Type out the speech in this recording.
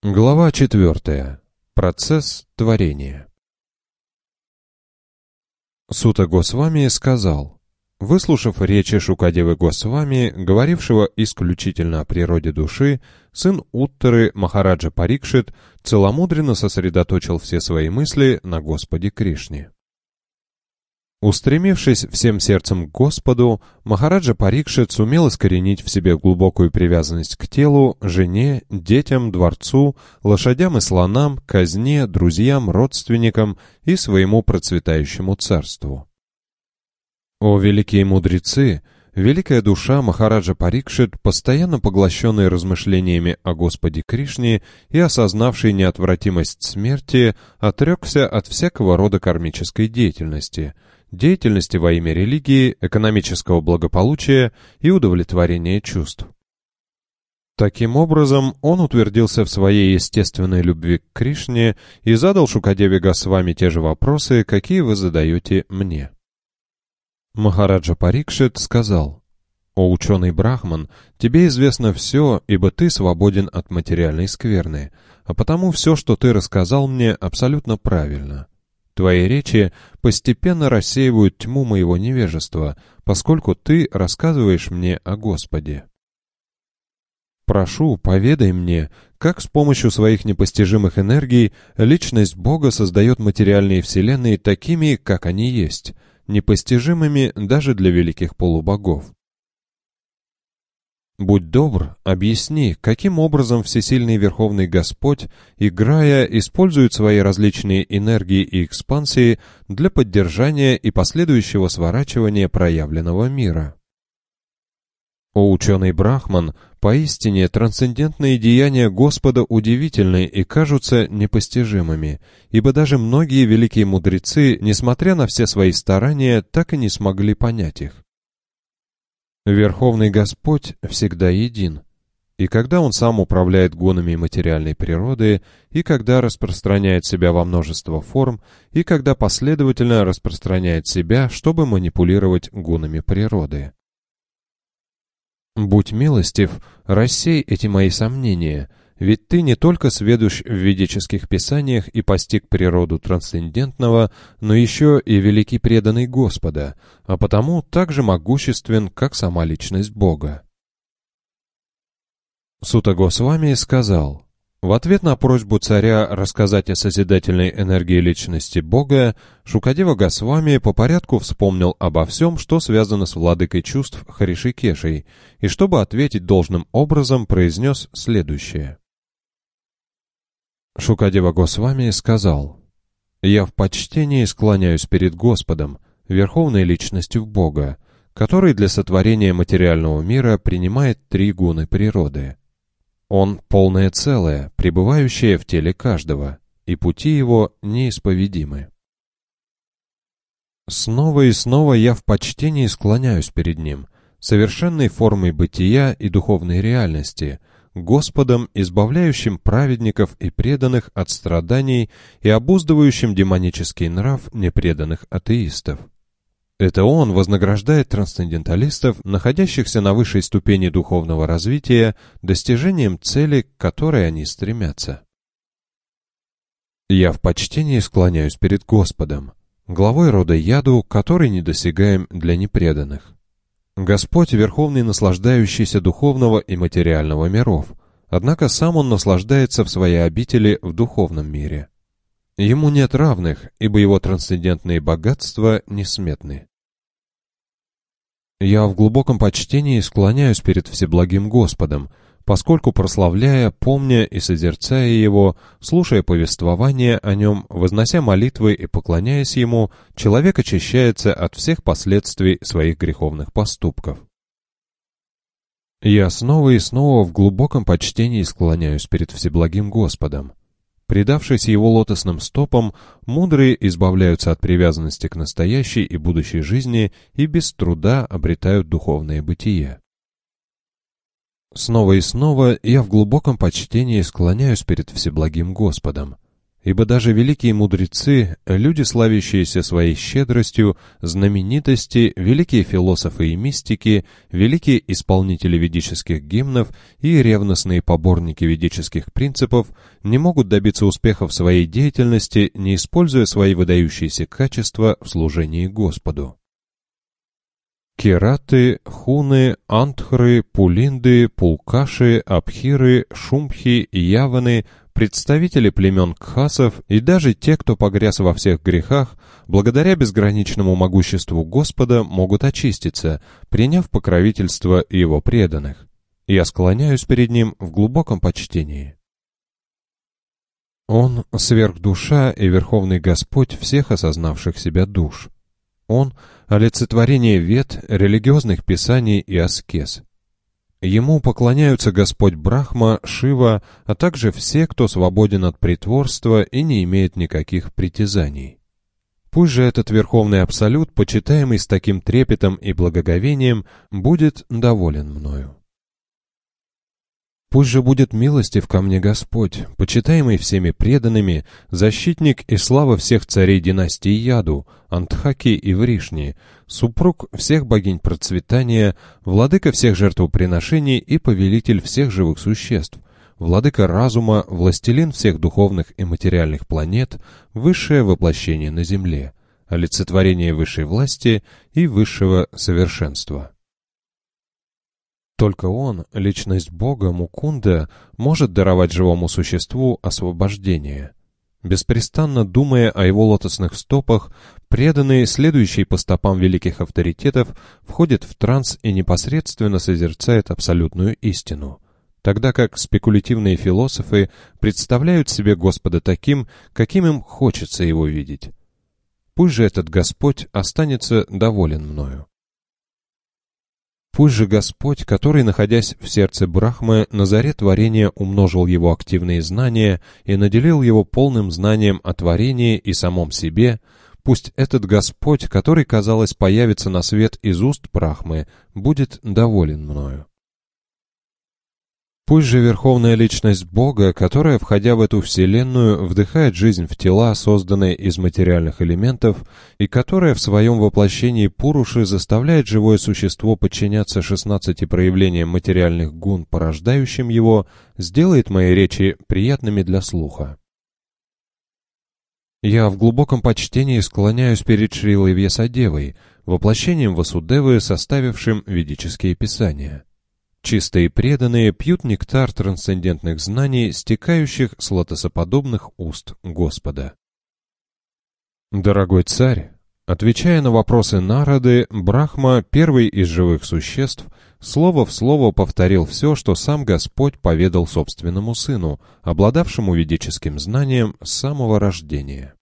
Глава 4. Процесс творения. Сута Госвами сказал: выслушав речи Шукадевы Госвами, говорившего исключительно о природе души, сын Уттары Махараджа Парикшит целомудренно сосредоточил все свои мысли на Господе Кришне. Устремившись всем сердцем к Господу, Махараджа Парикшит сумел искоренить в себе глубокую привязанность к телу, жене, детям, дворцу, лошадям и слонам, казне, друзьям, родственникам и своему процветающему царству. О великие мудрецы! Великая душа Махараджа Парикшит, постоянно поглощенный размышлениями о Господе Кришне и осознавший неотвратимость смерти, отрекся от всякого рода кармической деятельности во имя религии, экономического благополучия и удовлетворения чувств. Таким образом, он утвердился в своей естественной любви к Кришне и задал Шукадеве Госвами те же вопросы, какие вы задаете мне. Махараджа Парикшит сказал: «О ученый Брахман, тебе известно все, ибо ты свободен от материальной скверны, а потому все, что ты рассказал мне, абсолютно правильно. Твои речи постепенно рассеивают тьму моего невежества, поскольку ты рассказываешь мне о Господе. Прошу, поведай мне, как с помощью своих непостижимых энергий личность Бога создает материальные вселенные такими, как они есть, непостижимыми даже для великих полубогов. Будь добр, объясни, каким образом Всесильный Верховный Господь, играя, использует свои различные энергии и экспансии для поддержания и последующего сворачивания проявленного мира. О ученый Брахман, поистине трансцендентные деяния Господа удивительны и кажутся непостижимыми, ибо даже многие великие мудрецы, несмотря на все свои старания, так и не смогли понять их. Верховный Господь всегда един, и когда Он сам управляет гонами материальной природы, и когда распространяет себя во множество форм, и когда последовательно распространяет себя, чтобы манипулировать гонами природы. Будь милостив, рассей эти мои сомнения, ведь ты не только сведущ в ведических писаниях и постиг природу трансцендентного, но еще и великий преданный Господа, а потому также могуществен, как сама личность Бога. Сута Госвами сказал: в ответ на просьбу царя рассказать о созидательной энергии личности Бога, Шукадева Госвами по порядку вспомнил обо всем, что связано с владыкой чувств Хришикешей, и чтобы ответить должным образом, произнес следующее. Шукадева Госвами сказал: «Я в почтении склоняюсь перед Господом, Верховной Личностью Бога, который для сотворения материального мира принимает три гуны природы. Он — полное целое, пребывающее в теле каждого, и пути его неисповедимы. Снова и снова я в почтении склоняюсь перед Ним, совершенной формой бытия и духовной реальности, Господом, избавляющим праведников и преданных от страданий и обуздывающим демонический нрав непреданных атеистов. Это Он вознаграждает трансценденталистов, находящихся на высшей ступени духовного развития, достижением цели, к которой они стремятся. Я в почтении склоняюсь перед Господом, главой рода Яду, который недосягаем для непреданных. Господь — верховный наслаждающийся духовного и материального миров, однако сам Он наслаждается в своей обители в духовном мире. Ему нет равных, ибо Его трансцендентные богатства несметны. Я в глубоком почтении склоняюсь перед Всеблагим Господом, поскольку, прославляя, помня и созерцая Его, слушая повествования о Нем, вознося молитвы и поклоняясь Ему, человек очищается от всех последствий своих греховных поступков. Я снова и снова в глубоком почтении склоняюсь перед Всеблагим Господом. Предавшись Его лотосным стопам, мудрые избавляются от привязанности к настоящей и будущей жизни и без труда обретают духовное бытие. Снова и снова я в глубоком почтении склоняюсь перед Всеблагим Господом. Ибо даже великие мудрецы, люди, славящиеся своей щедростью, знаменитости, великие философы и мистики, великие исполнители ведических гимнов и ревностные поборники ведических принципов не могут добиться успеха в своей деятельности, не используя свои выдающиеся качества в служении Господу. Кераты, хуны, антхры, пулинды, пулкаши, абхиры, шумхи, яваны, представители племен кхасов и даже те, кто погряз во всех грехах, благодаря безграничному могуществу Господа могут очиститься, приняв покровительство Его преданных. Я склоняюсь перед Ним в глубоком почтении. Он — сверхдуша и Верховный Господь всех осознавших себя душ. Он — олицетворение вед, религиозных писаний и аскез. Ему поклоняются Господь Брахма, Шива, а также все, кто свободен от притворства и не имеет никаких притязаний. Пусть же этот Верховный Абсолют, почитаемый с таким трепетом и благоговением, будет доволен мною. Пусть же будет милостив ко мне Господь, почитаемый всеми преданными, защитник и слава всех царей династии Яду, Антхаки и Вришни, супруг всех богинь процветания, владыка всех жертвоприношений и повелитель всех живых существ, владыка разума, властелин всех духовных и материальных планет, высшее воплощение на земле, олицетворение высшей власти и высшего совершенства. Только Он, личность Бога, Мукунда, может даровать живому существу освобождение. Беспрестанно думая о Его лотосных стопах, преданные, следующие по стопам великих авторитетов, входят в транс и непосредственно созерцают абсолютную истину, тогда как спекулятивные философы представляют себе Господа таким, каким им хочется Его видеть. Пусть же этот Господь останется доволен мною. Пусть же Господь, который, находясь в сердце Брахмы, на заре творения умножил его активные знания и наделил его полным знанием о творении и самом себе, пусть этот Господь, который, казалось, появится на свет из уст Брахмы, будет доволен мною. Пусть же Верховная Личность Бога, которая, входя в эту вселенную, вдыхает жизнь в тела, созданные из материальных элементов, и которая в своем воплощении Пуруши заставляет живое существо подчиняться 16 проявлениям материальных гун, порождающим его, сделает мои речи приятными для слуха. Я в глубоком почтении склоняюсь перед Шрилой Вьясадевой, воплощением Васудевы, составившим ведические писания. Чистые преданные пьют нектар трансцендентных знаний, стекающих с лотосоподобных уст Господа. Дорогой царь, отвечая на вопросы Нарады, Брахма, первый из живых существ, слово в слово повторил все, что сам Господь поведал собственному сыну, обладавшему ведическим знанием с самого рождения.